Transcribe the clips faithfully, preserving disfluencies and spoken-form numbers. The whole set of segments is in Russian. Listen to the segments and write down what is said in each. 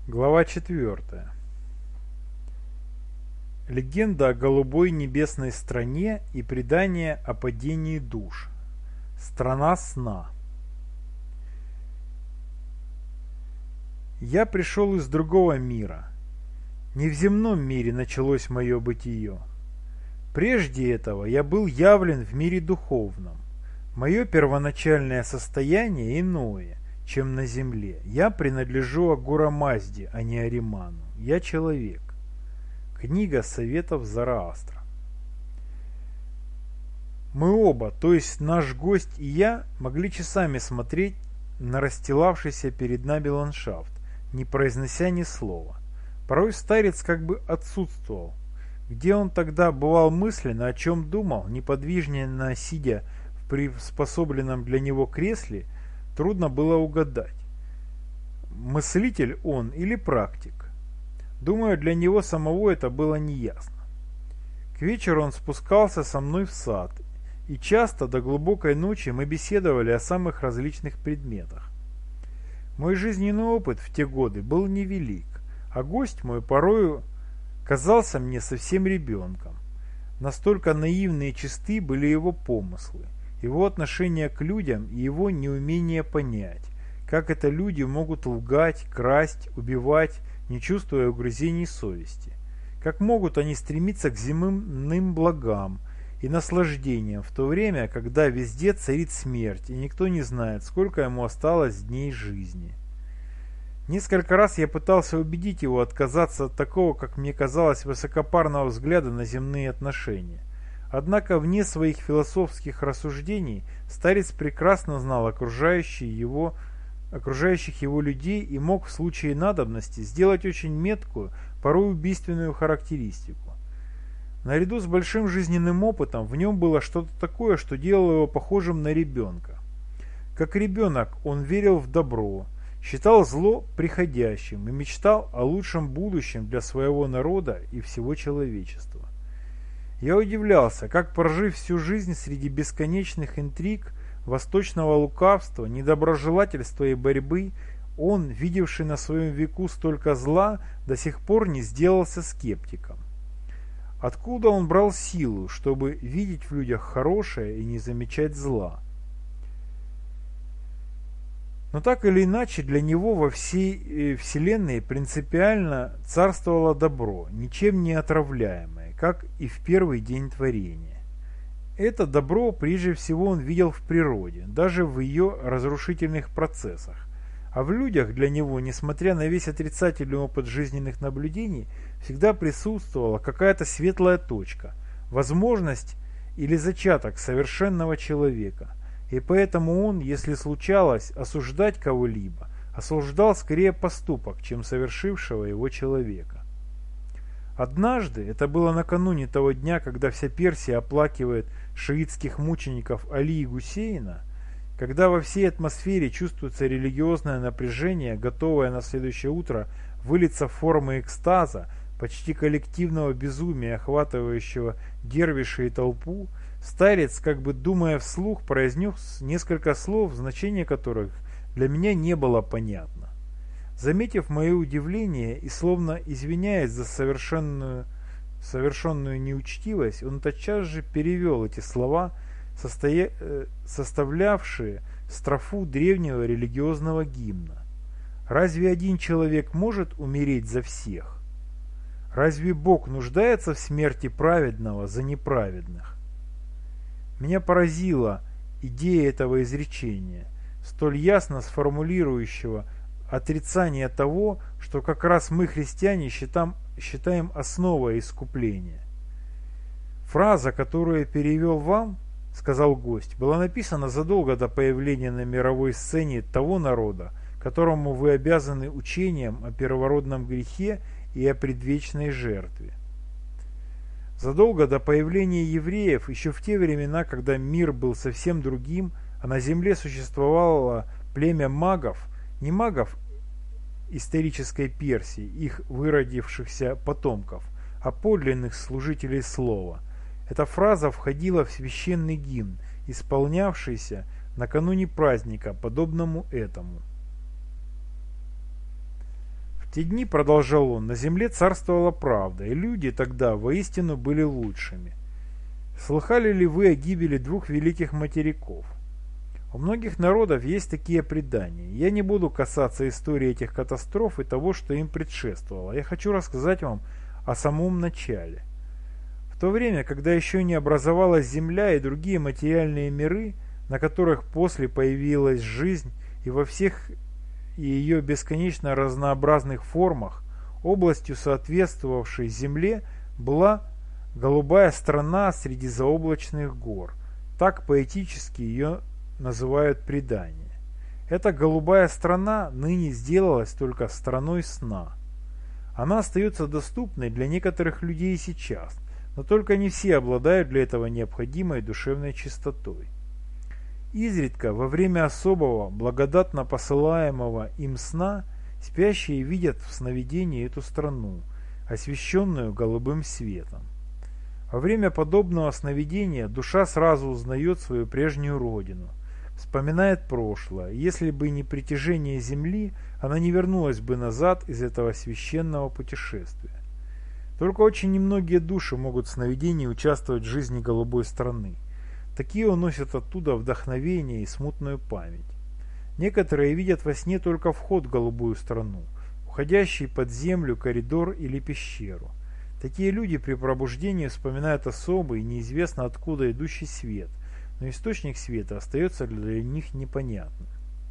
Глава четвертая. Легенда о голубой небесной стране и предание о падении душ. Страна сна. Я пришел из другого мира. Не в земном мире началось мое бытие. Прежде этого я был явлен в мире духовном. Мое первоначальное состояние иное, чем на земле. Я принадлежу Агура Мазде, а не Ариману. Я человек. Книга Советов Зараастра. Мы оба, то есть наш гость и я, могли часами смотреть на расстилавшийся перед нами ландшафт, не произнося ни слова. Порой старец как бы отсутствовал. Где он тогда бывал мысленно, о чем думал, неподвижно сидя в приспособленном для него кресле, трудно было угадать. Мыслитель он или практик? Думаю, для него самого это было неясно. К вечеру он спускался со мной в сад, и часто до глубокой ночи мы беседовали о самых различных предметах. Мой жизненный опыт в те годы был невелик, а гость мой порою казался мне совсем ребенком. Настолько наивны и чисты были его помыслы, его отношение к людям и его неумение понять, как это люди могут лгать, красть, убивать, не чувствуя угрызений совести. Как могут они стремиться к земным благам и наслаждениям в то время, когда везде царит смерть, и никто не знает, сколько ему осталось дней жизни. Несколько раз я пытался убедить его отказаться от такого, как мне казалось, высокопарного взгляда на земные отношения. Однако вне своих философских рассуждений старец прекрасно знал окружающие его окружающих его людей и мог в случае надобности сделать очень меткую, порой убийственную характеристику. Наряду с большим жизненным опытом в нем было что-то такое, что делало его похожим на ребенка. Как ребенок он верил в добро, считал зло приходящим и мечтал о лучшем будущем для своего народа и всего человечества. Я удивлялся, как, прожив всю жизнь среди бесконечных интриг, восточного лукавства, недоброжелательства и борьбы, он, видевший на своем веку столько зла, до сих пор не сделался скептиком. Откуда он брал силу, чтобы видеть в людях хорошее и не замечать зла? Но так или иначе, для него во всей вселенной принципиально царствовало добро, ничем не отравляемое, как и в первый день творения. Это добро прежде всего он видел в природе, даже в ее разрушительных процессах. А в людях для него, несмотря на весь отрицательный опыт жизненных наблюдений, всегда присутствовала какая-то светлая точка, возможность или зачаток совершенного человека. И поэтому он, если случалось осуждать кого-либо, осуждал скорее поступок, чем совершившего его человека. Однажды, это было накануне того дня, когда вся Персия оплакивает шиитских мучеников Али и Гусейна, когда во всей атмосфере чувствуется религиозное напряжение, готовое на следующее утро вылиться в формы экстаза, почти коллективного безумия, охватывающего дервишей и толпу, старец, как бы думая вслух, произнес несколько слов, значение которых для меня не было понятно. Заметив мое удивление и словно извиняясь за совершенную, совершенную неучтивость, он тотчас же перевел эти слова, состоя... составлявшие строфу древнего религиозного гимна. Разве один человек может умереть за всех? Разве Бог нуждается в смерти праведного за неправедных? Меня поразила идея этого изречения, столь ясно сформулирующего отрицание того, что как раз мы, христиане, считаем, считаем основой искупления. Фраза, которую я перевел вам, сказал гость, была написана задолго до появления на мировой сцене того народа, которому вы обязаны учением о первородном грехе и о предвечной жертве. Задолго до появления евреев, еще в те времена, когда мир был совсем другим, а на земле существовало племя магов, не магов исторической Персии, их выродившихся потомков, а подлинных служителей слова. Эта фраза входила в священный гимн, исполнявшийся накануне праздника, подобному этому. В те дни, продолжал он, на земле царствовала правда, и люди тогда воистину были лучшими. Слыхали ли вы о гибели двух великих материков? У многих народов есть такие предания. Я не буду касаться истории этих катастроф и того, что им предшествовало. Я хочу рассказать вам о самом начале. В то время, когда еще не образовалась Земля и другие материальные миры, на которых после появилась жизнь, и во всех ее бесконечно разнообразных формах, областью, соответствовавшей Земле, была голубая страна среди заоблачных гор. Так поэтически ее называют предания. Эта голубая страна ныне сделалась только страной сна. Она остается доступной для некоторых людей сейчас, но только не все обладают для этого необходимой душевной чистотой. Изредка, во время особого, благодатно посылаемого им сна, спящие видят в сновидении эту страну, освещенную голубым светом. Во время подобного сновидения душа сразу узнает свою прежнюю родину, вспоминает прошлое. Если бы не притяжение Земли, она не вернулась бы назад из этого священного путешествия. Только очень немногие души могут в сновидении участвовать в жизни голубой страны. Такие уносят оттуда вдохновение и смутную память. Некоторые видят во сне только вход в голубую страну, уходящий под землю коридор или пещеру. Такие люди при пробуждении вспоминают особый, неизвестно откуда идущий свет, но источник света остается для них непонятным.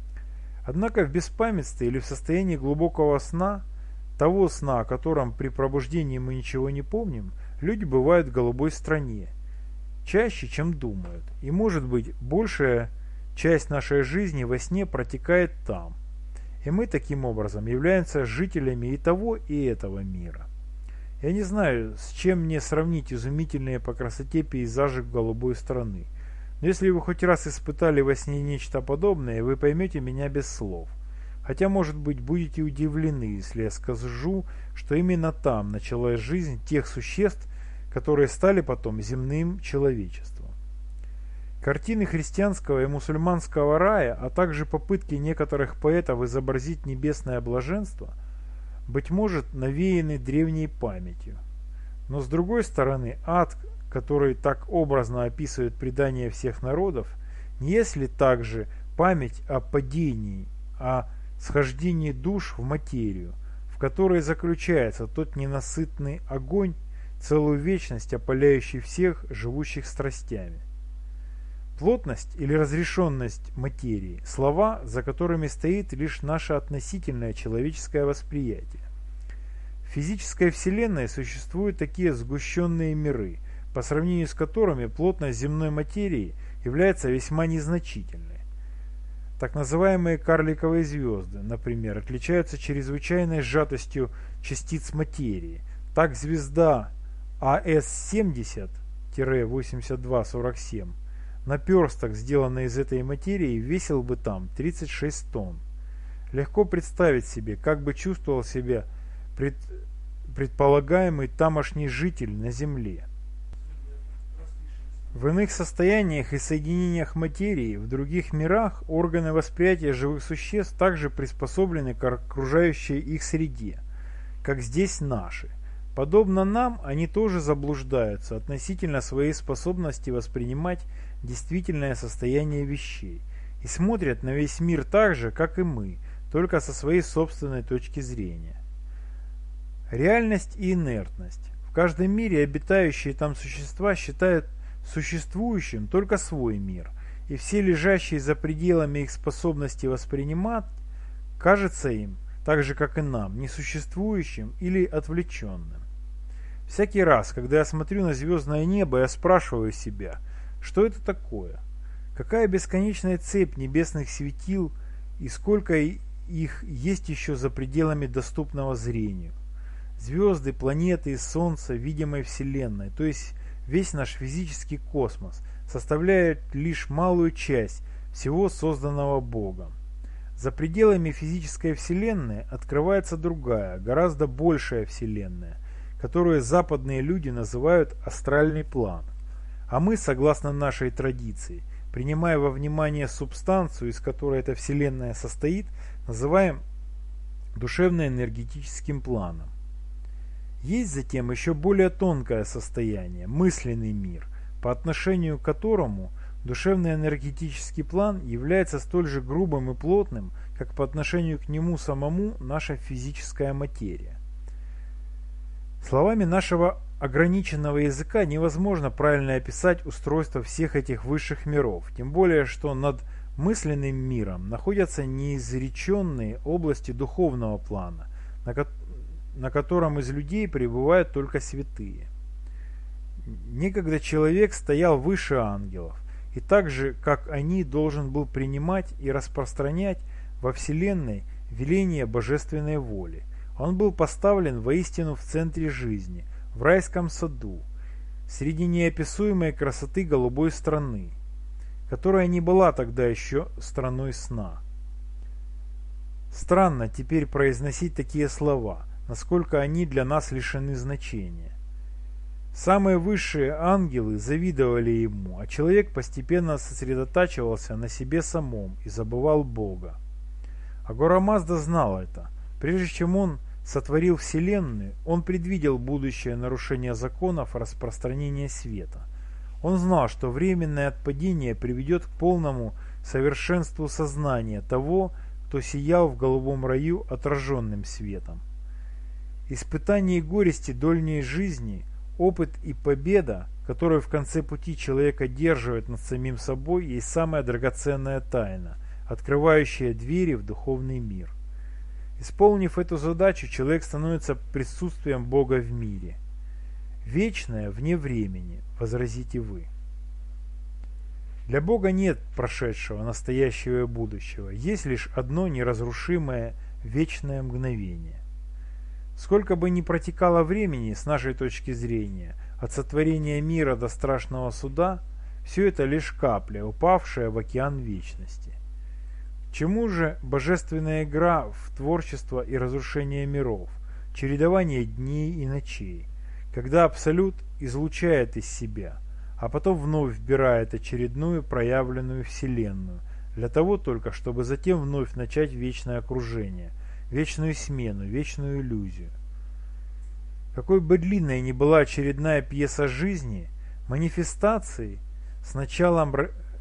Однако в беспамятстве или в состоянии глубокого сна, того сна, о котором при пробуждении мы ничего не помним, люди бывают в голубой стране, чаще, чем думают, и, может быть, большая часть нашей жизни во сне протекает там, и мы таким образом являемся жителями и того, и этого мира. Я не знаю, с чем мне сравнить изумительные по красоте пейзажи голубой страны, но если вы хоть раз испытали во сне нечто подобное, вы поймете меня без слов. Хотя, может быть, будете удивлены, если я скажу, что именно там началась жизнь тех существ, которые стали потом земным человечеством. Картины христианского и мусульманского рая, а также попытки некоторых поэтов изобразить небесное блаженство, быть может, навеяны древней памятью. Но с другой стороны, ад, который так образно описывает предания всех народов, не есть ли также память о падении, о схождении душ в материю, в которой заключается тот ненасытный огонь, целую вечность опаляющий всех, живущих страстями. Плотность или разрешенность материи – слова, за которыми стоит лишь наше относительное человеческое восприятие. В физической вселенной существуют такие сгущенные миры, по сравнению с которыми плотность земной материи является весьма незначительной. Так называемые карликовые звезды, например, отличаются чрезвычайной сжатостью частиц материи. Так звезда А С семьдесят восемьдесят два сорок семь наперсток, сделанный из этой материи, весил бы там тридцать шесть тонн. Легко представить себе, как бы чувствовал себя пред, предполагаемый тамошний житель на Земле. В иных состояниях и соединениях материи, в других мирах, органы восприятия живых существ также приспособлены к окружающей их среде, как здесь наши. Подобно нам, они тоже заблуждаются относительно своей способности воспринимать действительное состояние вещей и смотрят на весь мир так же, как и мы, только со своей собственной точки зрения. Реальность и инертность. В каждом мире обитающие там существа считают существующим только свой мир, и все лежащие за пределами их способности воспринимать кажется им, так же как и нам, несуществующим или отвлеченным. Всякий раз, когда я смотрю на звездное небо, я спрашиваю себя, что это такое? Какая бесконечная цепь небесных светил и сколько их есть еще за пределами доступного зрению? Звезды, планеты и Солнце видимой Вселенной, то есть весь наш физический космос, составляют лишь малую часть всего созданного Богом. За пределами физической Вселенной открывается другая, гораздо большая Вселенная, которую западные люди называют астральный план. А мы, согласно нашей традиции, принимая во внимание субстанцию, из которой эта Вселенная состоит, называем душевно-энергетическим планом. Есть затем еще более тонкое состояние, мысленный мир, по отношению к которому душевно-энергетический план является столь же грубым и плотным, как по отношению к нему самому наша физическая материя. Словами нашего ограниченного языка невозможно правильно описать устройство всех этих высших миров, тем более, что над мысленным миром находятся неизреченные области духовного плана, на, ко на котором из людей пребывают только святые. Некогда человек стоял выше ангелов, и так же, как они, должен был принимать и распространять во Вселенной веление божественной воли. Он был поставлен воистину в центре жизни, в райском саду, среди неописуемой красоты голубой страны, которая не была тогда еще страной сна. Странно теперь произносить такие слова, насколько они для нас лишены значения. Самые высшие ангелы завидовали ему, а человек постепенно сосредотачивался на себе самом и забывал Бога. Агора Мазда знал это. Прежде чем он сотворил Вселенную, он предвидел будущее нарушение законов распространения света. Он знал, что временное отпадение приведет к полному совершенству сознания того, кто сиял в голубом раю отраженным светом. Испытания и горести дольней жизни, опыт и победа, которую в конце пути человек одерживает над самим собой, есть самая драгоценная тайна, открывающая двери в духовный мир. Исполнив эту задачу, человек становится присутствием Бога в мире. Вечное вне времени, возразите вы. Для Бога нет прошедшего, настоящего и будущего. Есть лишь одно неразрушимое вечное мгновение. Сколько бы ни протекало времени, с нашей точки зрения, от сотворения мира до страшного суда, все это лишь капля, упавшая в океан вечности. Чему же божественная игра в творчество и разрушение миров, чередование дней и ночей, когда Абсолют излучает из себя, а потом вновь вбирает очередную проявленную Вселенную, для того только, чтобы затем вновь начать вечное окружение, вечную смену, вечную иллюзию. Какой бы длинной ни была очередная пьеса жизни, манифестации с началом,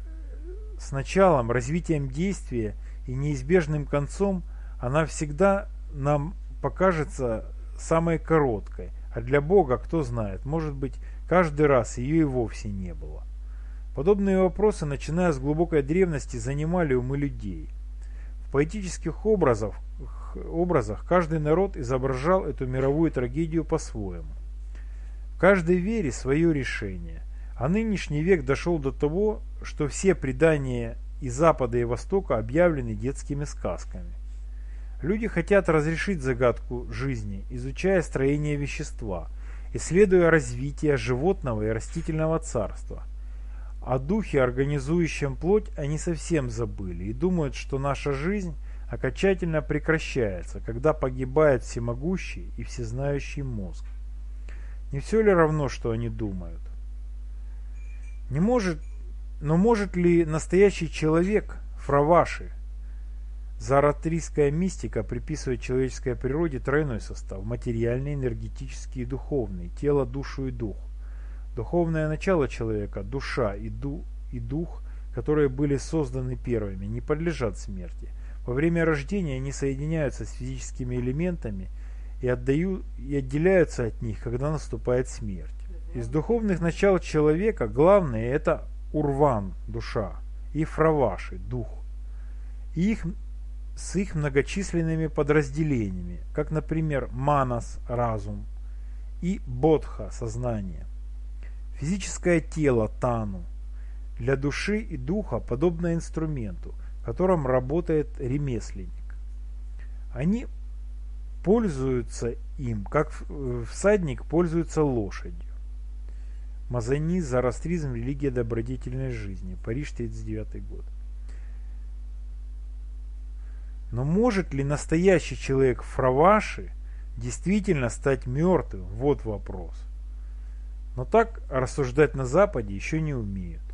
с началом, развитием действия и неизбежным концом, она всегда нам покажется самой короткой, а для Бога, кто знает, может быть, каждый раз ее и вовсе не было. Подобные вопросы, начиная с глубокой древности, занимали умы людей. В поэтических образах, образах каждый народ изображал эту мировую трагедию по-своему. В каждой вере свое решение, а нынешний век дошел до того, что все предания и Запада, и Востока объявлены детскими сказками. Люди хотят разрешить загадку жизни, изучая строение вещества, исследуя развитие животного и растительного царства. О духе, организующем плоть, они совсем забыли и думают, что наша жизнь окончательно прекращается, когда погибает всемогущий и всезнающий мозг. Не все ли равно, что они думают? Не может, но может ли настоящий человек, Фраваши? Заратрийская мистика приписывает человеческой природе тройной состав – материальный, энергетический и духовный, тело, душу и дух. Духовное начало человека, душа и, ду, и дух, которые были созданы первыми, не подлежат смерти. Во время рождения они соединяются с физическими элементами и, отдают, и отделяются от них, когда наступает смерть. Из духовных начал человека главное – это Урван, душа, и Фраваши, дух. И их с их многочисленными подразделениями, как, например, Манас – разум, и Бодха – сознание. Физическое тело – Тану. Для души и духа подобно инструменту, которым работает ремесленник. Они пользуются им, как всадник пользуется лошадью. Мазани, зороастризм, религия добродетельной жизни. Париж, тридцать девятый год. Но может ли настоящий человек Фраваши действительно стать мертвым? Вот вопрос. Но так рассуждать на Западе еще не умеют.